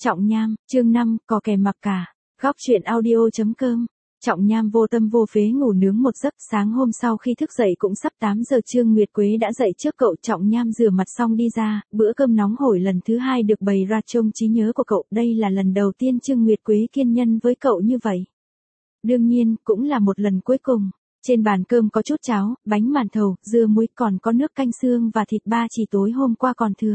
Trọng Nham, chương 5, có kẻ mặc cả. Góc truyện audio.com. Trọng Nham vô tâm vô phế ngủ nướng một giấc, sáng hôm sau khi thức dậy cũng sắp 8 giờ. Trương Nguyệt Quế đã dậy trước cậu. Trọng Nham rửa mặt xong đi ra, bữa cơm nóng hổi lần thứ 2 được bày ra trong trí nhớ của cậu. Đây là lần đầu tiên Trương Nguyệt Quế kiên nhẫn với cậu như vậy. Đương nhiên, cũng là một lần cuối cùng. Trên bàn cơm có chút cháo, bánh màn thầu, dưa muối, còn có nước canh xương và thịt ba chỉ tối hôm qua còn thừa.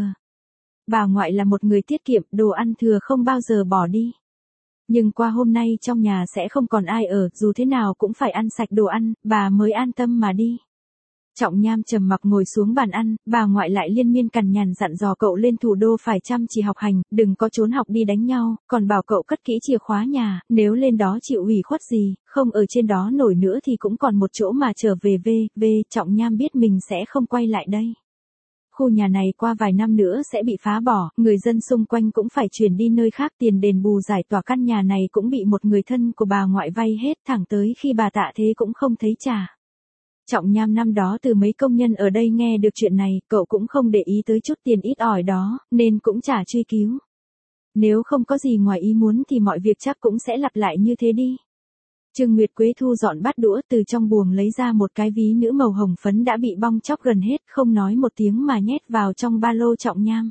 Bà ngoại là một người tiết kiệm, đồ ăn thừa không bao giờ bỏ đi. Nhưng qua hôm nay trong nhà sẽ không còn ai ở, dù thế nào cũng phải ăn sạch đồ ăn, bà mới an tâm mà đi. Trọng Nham trầm mặc ngồi xuống bàn ăn, bà ngoại lại liên miên cằn nhằn dặn dò cậu lên thủ đô phải chăm chỉ học hành, đừng có trốn học đi đánh nhau, còn bảo cậu cất kỹ chìa khóa nhà, nếu lên đó chịu ủy khuất gì, không ở trên đó nổi nữa thì cũng còn một chỗ mà trở về. Trọng Nham biết mình sẽ không quay lại đây. Khu nhà này qua vài năm nữa sẽ bị phá bỏ, người dân xung quanh cũng phải chuyển đi nơi khác, tiền đền bù giải tỏa căn nhà này cũng bị một người thân của bà ngoại vay hết, thẳng tới khi bà tạ thế cũng không thấy trả. Trọng Nham năm đó từ mấy công nhân ở đây nghe được chuyện này, cậu cũng không để ý tới chút tiền ít ỏi đó, nên cũng chả truy cứu. Nếu không có gì ngoài ý muốn thì mọi việc chắc cũng sẽ lặp lại như thế đi. Trương Nguyệt Quế thu dọn bát đũa, từ trong buồng lấy ra một cái ví nữ màu hồng phấn đã bị bong tróc gần hết, không nói một tiếng mà nhét vào trong ba lô Trọng Nham.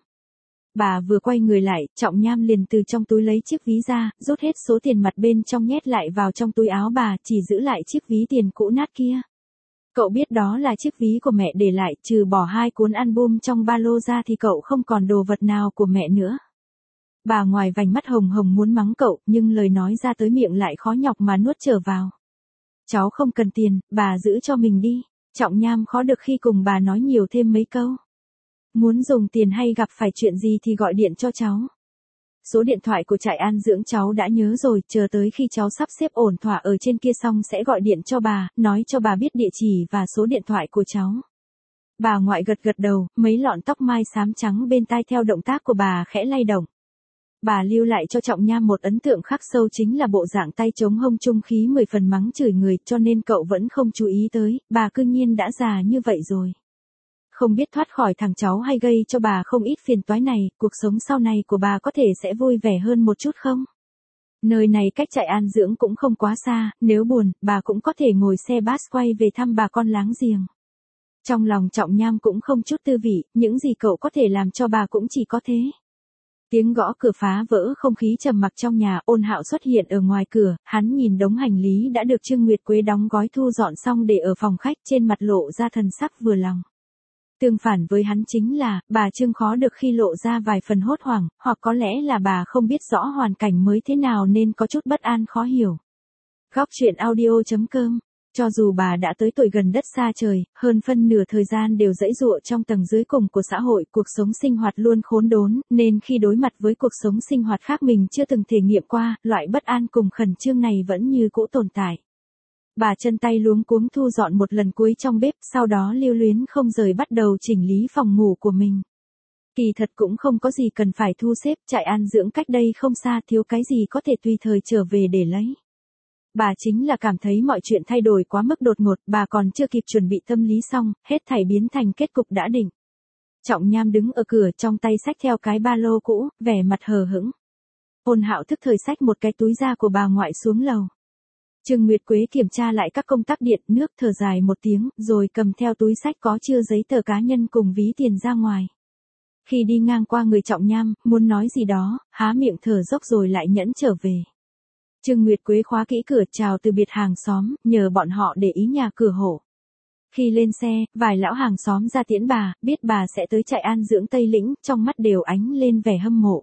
Bà vừa quay người lại, Trọng Nham liền từ trong túi lấy chiếc ví ra, rút hết số tiền mặt bên trong nhét lại vào trong túi áo bà, chỉ giữ lại chiếc ví tiền cũ nát kia. Cậu biết đó là chiếc ví của mẹ để lại, trừ bỏ 2 cuốn album trong ba lô ra thì cậu không còn đồ vật nào của mẹ nữa. Bà ngoài vành mắt hồng hồng muốn mắng cậu, nhưng lời nói ra tới miệng lại khó nhọc mà nuốt trở vào. Cháu không cần tiền, bà giữ cho mình đi. Trọng Nham khó được khi cùng bà nói nhiều thêm mấy câu. Muốn dùng tiền hay gặp phải chuyện gì thì gọi điện cho cháu. Số điện thoại của trại an dưỡng cháu đã nhớ rồi, chờ tới khi cháu sắp xếp ổn thỏa ở trên kia xong sẽ gọi điện cho bà, nói cho bà biết địa chỉ và số điện thoại của cháu. Bà ngoại gật gật đầu, mấy lọn tóc mai xám trắng bên tai theo động tác của bà khẽ lay động. Bà lưu lại cho Trọng Nham một ấn tượng khắc sâu, chính là bộ dạng tay chống hông trung khí 10 phần mắng chửi người, cho nên cậu vẫn không chú ý tới, bà cư nhiên đã già như vậy rồi. Không biết thoát khỏi thằng cháu hay gây cho bà không ít phiền toái này, cuộc sống sau này của bà có thể sẽ vui vẻ hơn một chút không? Nơi này cách trại an dưỡng cũng không quá xa, nếu buồn, bà cũng có thể ngồi xe bus quay về thăm bà con láng giềng. Trong lòng Trọng Nham cũng không chút tư vị, những gì cậu có thể làm cho bà cũng chỉ có thế. Tiếng gõ cửa phá vỡ không khí trầm mặc trong nhà, Ôn Hạo xuất hiện ở ngoài cửa, hắn nhìn đống hành lý đã được Trương Nguyệt Quế đóng gói thu dọn xong để ở phòng khách, trên mặt lộ ra thần sắc vừa lòng. Tương phản với hắn chính là, bà Trương khó được khi lộ ra vài phần hốt hoảng, hoặc có lẽ là bà không biết rõ hoàn cảnh mới thế nào nên có chút bất an khó hiểu. Góc truyện audio.com. Cho dù bà đã tới tuổi gần đất xa trời, hơn phân nửa thời gian đều giãy giụa trong tầng dưới cùng của xã hội, cuộc sống sinh hoạt luôn khốn đốn, nên khi đối mặt với cuộc sống sinh hoạt khác mình chưa từng thể nghiệm qua, loại bất an cùng khẩn trương này vẫn như cũ tồn tại. Bà chân tay luống cuống thu dọn một lần cuối trong bếp, sau đó lưu luyến không rời bắt đầu chỉnh lý phòng ngủ của mình. Kỳ thật cũng không có gì cần phải thu xếp, trại an dưỡng cách đây không xa, thiếu cái gì có thể tùy thời trở về để lấy. Bà chính là cảm thấy mọi chuyện thay đổi quá mức đột ngột, bà còn chưa kịp chuẩn bị tâm lý xong, hết thảy biến thành kết cục đã định. Trọng Nham đứng ở cửa, trong tay xách theo cái ba lô cũ, vẻ mặt hờ hững. Ôn Hạo thức thời xách một cái túi da của bà ngoại xuống lầu. Trương Nguyệt Quế kiểm tra lại các công tắc điện, nước, thở dài một tiếng, rồi cầm theo túi xách có chứa giấy tờ cá nhân cùng ví tiền ra ngoài. Khi đi ngang qua người Trọng Nham, muốn nói gì đó, há miệng thở dốc rồi lại nhẫn trở về. Trương Nguyệt Quế khóa kỹ cửa, chào từ biệt hàng xóm, nhờ bọn họ để ý nhà cửa hộ. Khi lên xe, vài lão hàng xóm ra tiễn bà, biết bà sẽ tới trại an dưỡng Tây Lĩnh, trong mắt đều ánh lên vẻ hâm mộ.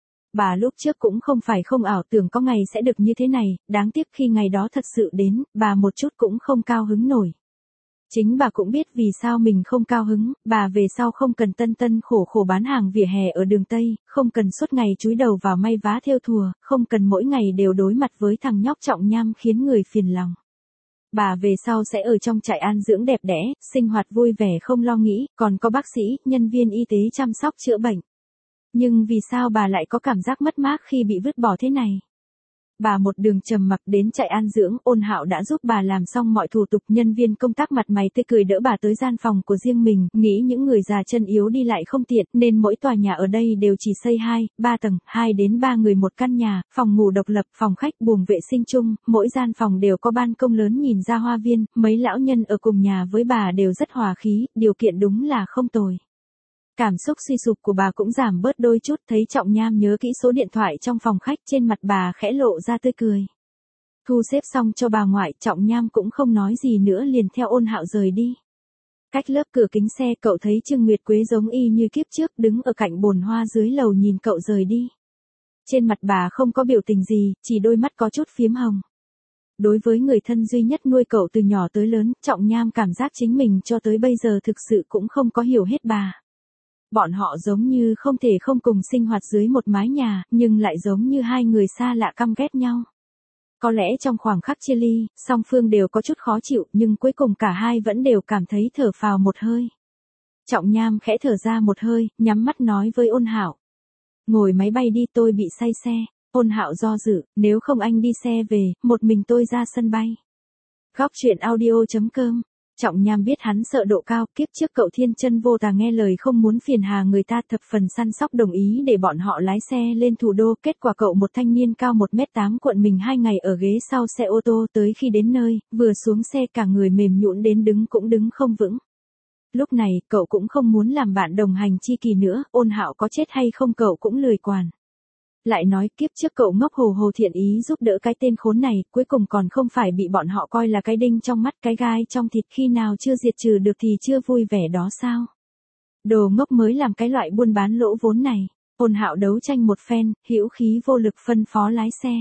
Bà lúc trước cũng không phải không ảo tưởng có ngày sẽ được như thế này, đáng tiếc khi ngày đó thật sự đến, bà một chút cũng không cao hứng nổi. Chính bà cũng biết vì sao mình không cao hứng, bà về sau không cần tân khổ khổ bán hàng vỉa hè ở đường Tây, không cần suốt ngày chúi đầu vào may vá thêu thùa, không cần mỗi ngày đều đối mặt với thằng nhóc Trọng Nham khiến người phiền lòng. Bà về sau sẽ ở trong trại an dưỡng đẹp đẽ, sinh hoạt vui vẻ không lo nghĩ, còn có bác sĩ, nhân viên y tế chăm sóc chữa bệnh. Nhưng vì sao bà lại có cảm giác mất mát khi bị vứt bỏ thế này? Bà một đường trầm mặc đến trại an dưỡng, Ôn Hạo đã giúp bà làm xong mọi thủ tục, nhân viên công tác mặt mày tươi cười đỡ bà tới gian phòng của riêng mình, nghĩ những người già chân yếu đi lại không tiện, nên mỗi tòa nhà ở đây đều chỉ xây 2-3 tầng, 2 đến 3 người một căn nhà, phòng ngủ độc lập, phòng khách, buồng vệ sinh chung, mỗi gian phòng đều có ban công lớn nhìn ra hoa viên, mấy lão nhân ở cùng nhà với bà đều rất hòa khí, điều kiện đúng là không tồi. Cảm xúc suy sụp của bà cũng giảm bớt đôi chút, thấy Trọng Nham nhớ kỹ số điện thoại trong phòng khách, trên mặt bà khẽ lộ ra tươi cười. Thu xếp xong cho bà ngoại, Trọng Nham cũng không nói gì nữa liền theo Ôn Hạo rời đi. Cách lớp cửa kính xe cậu thấy Trương Nguyệt Quế giống y như kiếp trước đứng ở cạnh bồn hoa dưới lầu nhìn cậu rời đi. Trên mặt bà không có biểu tình gì, chỉ đôi mắt có chút phiếm hồng. Đối với người thân duy nhất nuôi cậu từ nhỏ tới lớn, Trọng Nham cảm giác chính mình cho tới bây giờ thực sự cũng không có hiểu hết bà. Bọn họ giống như không thể không cùng sinh hoạt dưới một mái nhà, nhưng lại giống như hai người xa lạ căm ghét nhau. Có lẽ trong khoảng khắc chia ly, song phương đều có chút khó chịu, nhưng cuối cùng cả hai vẫn đều cảm thấy thở phào một hơi. Trọng Nham khẽ thở ra một hơi, nhắm mắt nói với Ôn Hạo. Ngồi máy bay đi, tôi bị say xe. Ôn Hạo do dự, nếu không anh đi xe về, một mình tôi ra sân bay. Góc truyện audio.com. Trọng Nham biết hắn sợ độ cao, kiếp trước cậu thiên chân vô tà nghe lời không muốn phiền hà người ta, thập phần săn sóc đồng ý để bọn họ lái xe lên thủ đô, kết quả cậu một thanh niên cao 1m8 cuộn mình 2 ngày ở ghế sau xe ô tô, tới khi đến nơi, vừa xuống xe cả người mềm nhũn đến đứng cũng đứng không vững. Lúc này, cậu cũng không muốn làm bạn đồng hành chi kỳ nữa, Ôn Hạo có chết hay không cậu cũng lười quản. Lại nói kiếp trước cậu ngốc hồ hồ thiện ý giúp đỡ cái tên khốn này, cuối cùng còn không phải bị bọn họ coi là cái đinh trong mắt, cái gai trong thịt, khi nào chưa diệt trừ được thì chưa vui vẻ đó sao? Đồ ngốc mới làm cái loại buôn bán lỗ vốn này. Ôn Hạo đấu tranh một phen, hữu khí vô lực phân phó lái xe.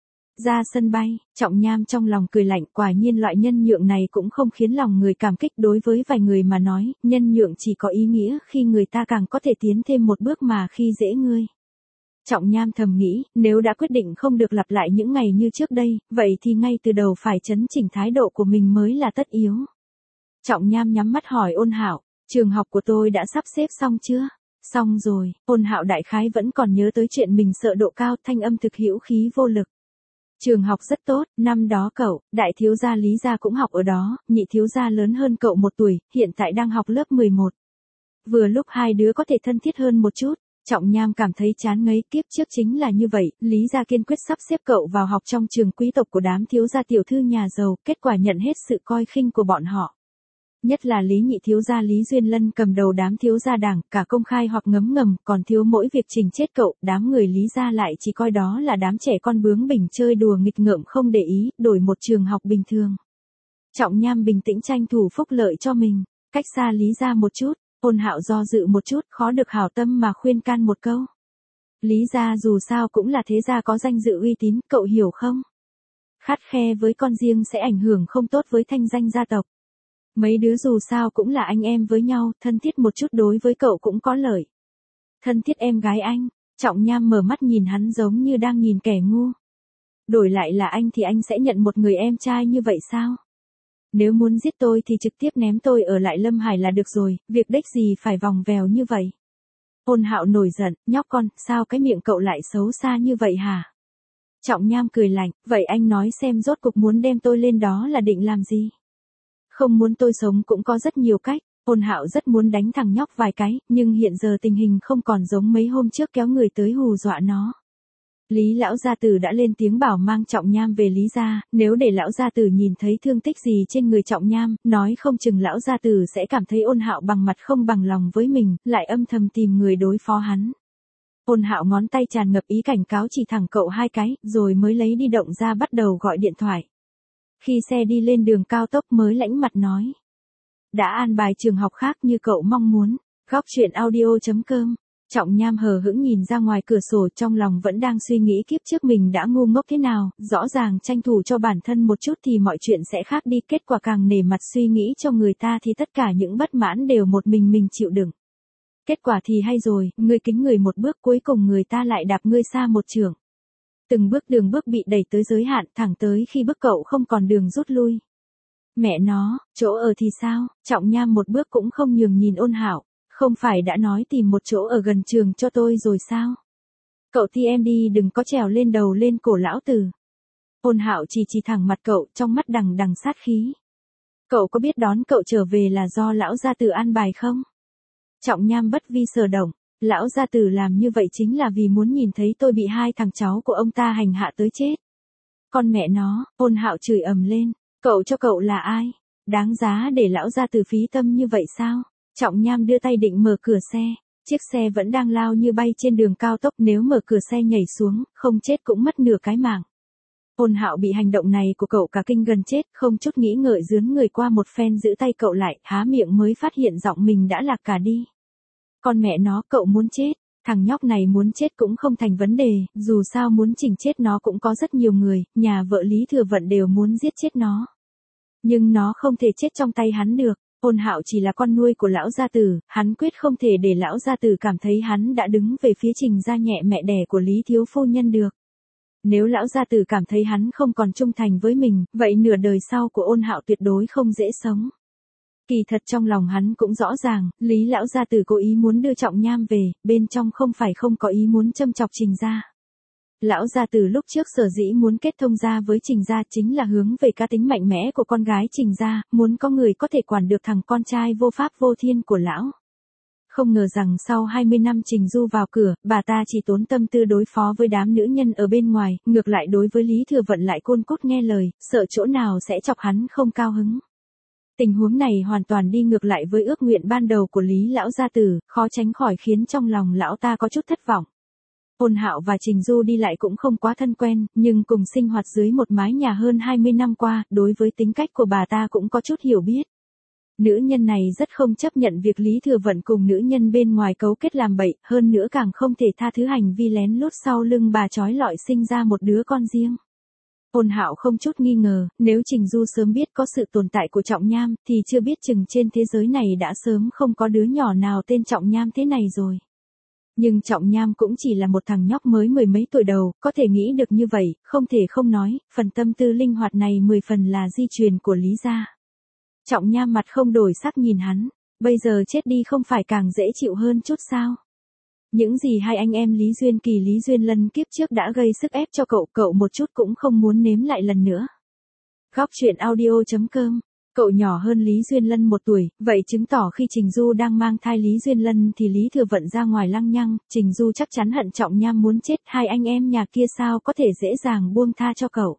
Ra sân bay, Trọng Nham trong lòng cười lạnh, quả nhiên loại nhân nhượng này cũng không khiến lòng người cảm kích, đối với vài người mà nói, nhân nhượng chỉ có ý nghĩa khi người ta càng có thể tiến thêm một bước mà khi dễ ngươi. Trọng Nham thầm nghĩ, nếu đã quyết định không được lặp lại những ngày như trước đây, vậy thì ngay từ đầu phải chấn chỉnh thái độ của mình mới là tất yếu. Trọng Nham nhắm mắt hỏi Ôn Hạo, trường học của tôi đã sắp xếp xong chưa? Xong rồi. Ôn Hạo đại khái vẫn còn nhớ tới chuyện mình sợ độ cao, thanh âm thực hữu khí vô lực. Trường học rất tốt, năm đó cậu, đại thiếu gia Lý gia cũng học ở đó, nhị thiếu gia lớn hơn cậu 1 tuổi, hiện tại đang học lớp 11. Vừa lúc hai đứa có thể thân thiết hơn một chút. Trọng Nham cảm thấy chán ngấy, kiếp trước chính là như vậy, Lý gia kiên quyết sắp xếp cậu vào học trong trường quý tộc của đám thiếu gia tiểu thư nhà giàu, kết quả nhận hết sự coi khinh của bọn họ. Nhất là Lý nhị thiếu gia Lý Duyên Lân cầm đầu đám thiếu gia đảng, cả công khai hoặc ngấm ngầm, còn thiếu mỗi việc trình chết cậu, đám người Lý gia lại chỉ coi đó là đám trẻ con bướng bỉnh chơi đùa nghịch ngợm không để ý, đổi một trường học bình thường. Trọng Nham bình tĩnh tranh thủ phúc lợi cho mình, cách xa Lý gia một chút. Ôn Hạo do dự một chút, khó được hảo tâm mà khuyên can một câu. Lý gia dù sao cũng là thế gia có danh dự uy tín, cậu hiểu không? Khắt khe với con riêng sẽ ảnh hưởng không tốt với thanh danh gia tộc. Mấy đứa dù sao cũng là anh em với nhau, thân thiết một chút đối với cậu cũng có lợi. Thân thiết em gái anh, Trọng Nham mở mắt nhìn hắn giống như đang nhìn kẻ ngu. Đổi lại là anh thì anh sẽ nhận một người em trai như vậy sao? Nếu muốn giết tôi thì trực tiếp ném tôi ở lại Lâm Hải là được rồi, việc đếch gì phải vòng vèo như vậy. Ôn Hạo nổi giận, nhóc con, sao cái miệng cậu lại xấu xa như vậy hả? Trọng Nham cười lạnh, vậy anh nói xem rốt cục muốn đem tôi lên đó là định làm gì? Không muốn tôi sống cũng có rất nhiều cách. Ôn Hạo rất muốn đánh thằng nhóc vài cái, nhưng hiện giờ tình hình không còn giống mấy hôm trước kéo người tới hù dọa nó. Lý lão gia tử đã lên tiếng bảo mang Trọng Nham về Lý gia, nếu để lão gia tử nhìn thấy thương tích gì trên người Trọng Nham, nói không chừng lão gia tử sẽ cảm thấy Ôn Hạo bằng mặt không bằng lòng với mình, lại âm thầm tìm người đối phó hắn. Ôn Hạo ngón tay tràn ngập ý cảnh cáo chỉ thẳng cậu 2 cái, rồi mới lấy đi động ra bắt đầu gọi điện thoại. Khi xe đi lên đường cao tốc mới lãnh mặt nói. Đã an bài trường học khác như cậu mong muốn. Góc truyện audio.com. Trọng Nham hờ hững nhìn ra ngoài cửa sổ, trong lòng vẫn đang suy nghĩ kiếp trước mình đã ngu ngốc thế nào, rõ ràng tranh thủ cho bản thân một chút thì mọi chuyện sẽ khác đi, kết quả càng nể mặt suy nghĩ cho người ta thì tất cả những bất mãn đều một mình chịu đựng. Kết quả thì hay rồi, ngươi kính người một bước cuối cùng người ta lại đạp ngươi xa một chưởng. Từng bước bị đẩy tới giới hạn, thẳng tới khi bước cậu không còn đường rút lui. Mẹ nó, chỗ ở thì sao? Trọng Nham một bước cũng không nhường nhìn Ôn Hạo. Không phải đã nói tìm một chỗ ở gần trường cho tôi rồi sao? Cậu thì em đi đừng có trèo lên đầu lên cổ lão tử. Ôn Hạo chỉ thẳng mặt cậu, trong mắt đằng đằng sát khí. Cậu có biết đón cậu trở về là do lão gia tử an bài không? Trọng Nham bất vi sở động, lão gia tử làm như vậy chính là vì muốn nhìn thấy tôi bị hai thằng cháu của ông ta hành hạ tới chết. Con mẹ nó, Ôn Hạo chửi ầm lên, cậu cho cậu là ai? Đáng giá để lão gia tử phí tâm như vậy sao? Trọng Nham đưa tay định mở cửa xe, chiếc xe vẫn đang lao như bay trên đường cao tốc, nếu mở cửa xe nhảy xuống, không chết cũng mất nửa cái mạng. Ôn Hạo bị hành động này của cậu cả kinh gần chết, không chút nghĩ ngợi rướn người qua một phen giữ tay cậu lại, há miệng mới phát hiện giọng mình đã lạc cả đi. Con mẹ nó, cậu muốn chết, thằng nhóc này muốn chết cũng không thành vấn đề, dù sao muốn chỉnh chết nó cũng có rất nhiều người, nhà vợ Lý Thừa Vận đều muốn giết chết nó. Nhưng nó không thể chết trong tay hắn được. Ôn Hạo chỉ là con nuôi của lão gia tử, hắn quyết không thể để lão gia tử cảm thấy hắn đã đứng về phía Trình gia nhẹ mẹ đẻ của Lý thiếu phu nhân được. Nếu lão gia tử cảm thấy hắn không còn trung thành với mình, vậy nửa đời sau của Ôn Hạo tuyệt đối không dễ sống. Kỳ thật trong lòng hắn cũng rõ ràng, Lý lão gia tử cố ý muốn đưa Trọng Nham về, bên trong không phải không có ý muốn châm chọc Trình gia. Lão gia tử lúc trước sở dĩ muốn kết thông gia với Trình gia chính là hướng về cá tính mạnh mẽ của con gái Trình gia, muốn có người có thể quản được thằng con trai vô pháp vô thiên của lão. Không ngờ rằng sau 20 năm Trình Du vào cửa, bà ta chỉ tốn tâm tư đối phó với đám nữ nhân ở bên ngoài, ngược lại đối với Lý Thừa Vận lại côn cốt nghe lời, sợ chỗ nào sẽ chọc hắn không cao hứng. Tình huống này hoàn toàn đi ngược lại với ước nguyện ban đầu của Lý lão gia tử, khó tránh khỏi khiến trong lòng lão ta có chút thất vọng. Ôn Hạo và Trình Du đi lại cũng không quá thân quen, nhưng cùng sinh hoạt dưới một mái nhà hơn 20 năm qua, đối với tính cách của bà ta cũng có chút hiểu biết. Nữ nhân này rất không chấp nhận việc Lý Thừa Vận cùng nữ nhân bên ngoài cấu kết làm bậy, hơn nữa càng không thể tha thứ hành vi lén lút sau lưng bà trói lọi sinh ra một đứa con riêng. Ôn Hạo không chút nghi ngờ, nếu Trình Du sớm biết có sự tồn tại của Trọng Nham, thì chưa biết chừng trên thế giới này đã sớm không có đứa nhỏ nào tên Trọng Nham thế này rồi. Nhưng Trọng Nham cũng chỉ là một thằng nhóc mới mười mấy tuổi đầu, có thể nghĩ được như vậy, không thể không nói, phần tâm tư linh hoạt này 10 phần là di truyền của Lý gia. Trọng Nham mặt không đổi sắc nhìn hắn, bây giờ chết đi không phải càng dễ chịu hơn chút sao? Những gì hai anh em Lý Duyên Kỳ Lý Duyên Lân kiếp trước đã gây sức ép cho cậu một chút cũng không muốn nếm lại lần nữa. Góc truyện audio.com. Cậu nhỏ hơn Lý Duyên Lân 1 tuổi, vậy chứng tỏ khi Trình Du đang mang thai Lý Duyên Lân thì Lý Thừa Vận ra ngoài lăng nhăng, Trình Du chắc chắn hận Trọng Nham muốn chết, hai anh em nhà kia sao có thể dễ dàng buông tha cho cậu.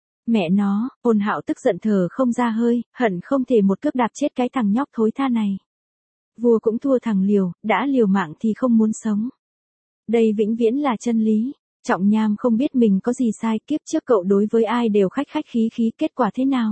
Mẹ nó, Ôn Hạo tức giận thở không ra hơi, hận không thể một cước đạp chết cái thằng nhóc thối tha này. Vua cũng thua thằng liều, đã liều mạng thì không muốn sống. Đây vĩnh viễn là chân lý. Trọng Nham không biết mình có gì sai, kiếp trước cậu đối với ai đều khách khí, kết quả thế nào?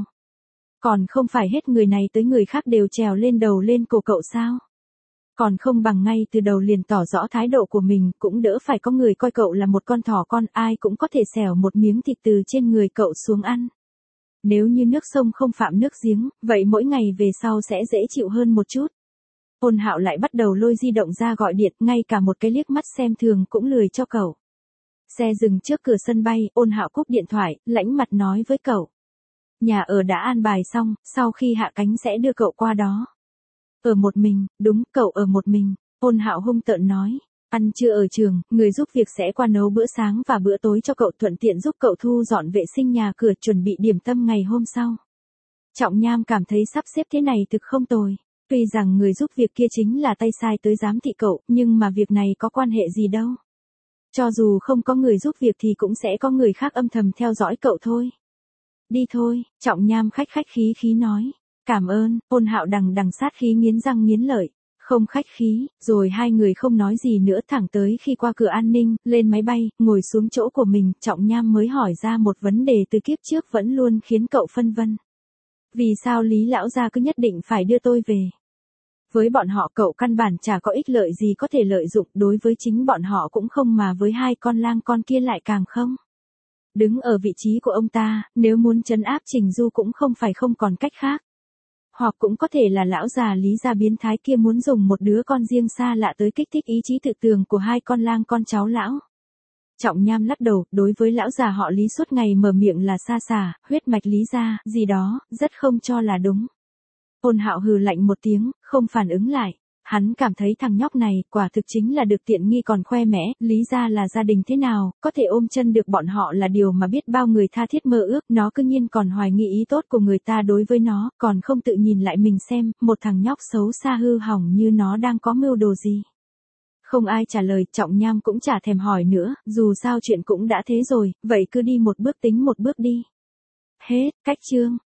Còn không phải hết người này tới người khác đều trèo lên đầu lên cổ cậu sao? Còn không bằng ngay từ đầu liền tỏ rõ thái độ của mình, cũng đỡ phải có người coi cậu là một con thỏ con, ai cũng có thể xẻo một miếng thịt từ trên người cậu xuống ăn. Nếu như nước sông không phạm nước giếng, vậy mỗi ngày về sau sẽ dễ chịu hơn một chút. Ôn Hạo lại bắt đầu lôi di động ra gọi điện, ngay cả một cái liếc mắt xem thường cũng lười cho cậu. Xe dừng trước cửa sân bay, Ôn Hạo cúp điện thoại, lãnh mặt nói với cậu. Nhà ở đã an bài xong, sau khi hạ cánh sẽ đưa cậu qua đó. Ở một mình, đúng, cậu ở một mình, Ôn Hạo hung tợn nói. Ăn trưa ở trường, người giúp việc sẽ qua nấu bữa sáng và bữa tối cho cậu, thuận tiện giúp cậu thu dọn vệ sinh nhà cửa, chuẩn bị điểm tâm ngày hôm sau. Trọng Nham cảm thấy sắp xếp thế này thực không tồi. Tuy rằng người giúp việc kia chính là tay sai tới giám thị cậu, nhưng mà việc này có quan hệ gì đâu. Cho dù không có người giúp việc thì cũng sẽ có người khác âm thầm theo dõi cậu thôi. Đi thôi, Trọng Nham khách khí nói. Cảm ơn, Ôn Hạo đằng sát khí nghiến răng nghiến lợi. Không khách khí, rồi hai người không nói gì nữa, thẳng tới khi qua cửa an ninh, lên máy bay, ngồi xuống chỗ của mình, Trọng Nham mới hỏi ra một vấn đề từ kiếp trước vẫn luôn khiến cậu phân vân. Vì sao Lý lão gia cứ nhất định phải đưa tôi về? Với bọn họ cậu căn bản chả có ích lợi gì có thể lợi dụng, đối với chính bọn họ cũng không, mà với hai con lang con kia lại càng không. Đứng ở vị trí của ông ta, nếu muốn trấn áp Trình Du cũng không phải không còn cách khác. Hoặc cũng có thể là lão già Lý gia biến thái kia muốn dùng một đứa con riêng xa lạ tới kích thích ý chí tự tường của hai con lang con cháu lão. Trọng Nham lắc đầu, đối với lão già họ Lý suốt ngày mở miệng là xa xả, huyết mạch Lý gia, gì đó, rất không cho là đúng. Ôn Hạo hừ lạnh một tiếng, không phản ứng lại. Hắn cảm thấy thằng nhóc này quả thực chính là được tiện nghi còn khoe mẽ, lý ra là gia đình thế nào, có thể ôm chân được bọn họ là điều mà biết bao người tha thiết mơ ước, nó cứ nhiên còn hoài nghi ý tốt của người ta đối với nó, còn không tự nhìn lại mình xem, một thằng nhóc xấu xa hư hỏng như nó đang có mưu đồ gì. Không ai trả lời, Trọng Nham cũng chả thèm hỏi nữa, dù sao chuyện cũng đã thế rồi, vậy cứ đi một bước tính một bước đi. Hết, cách chương.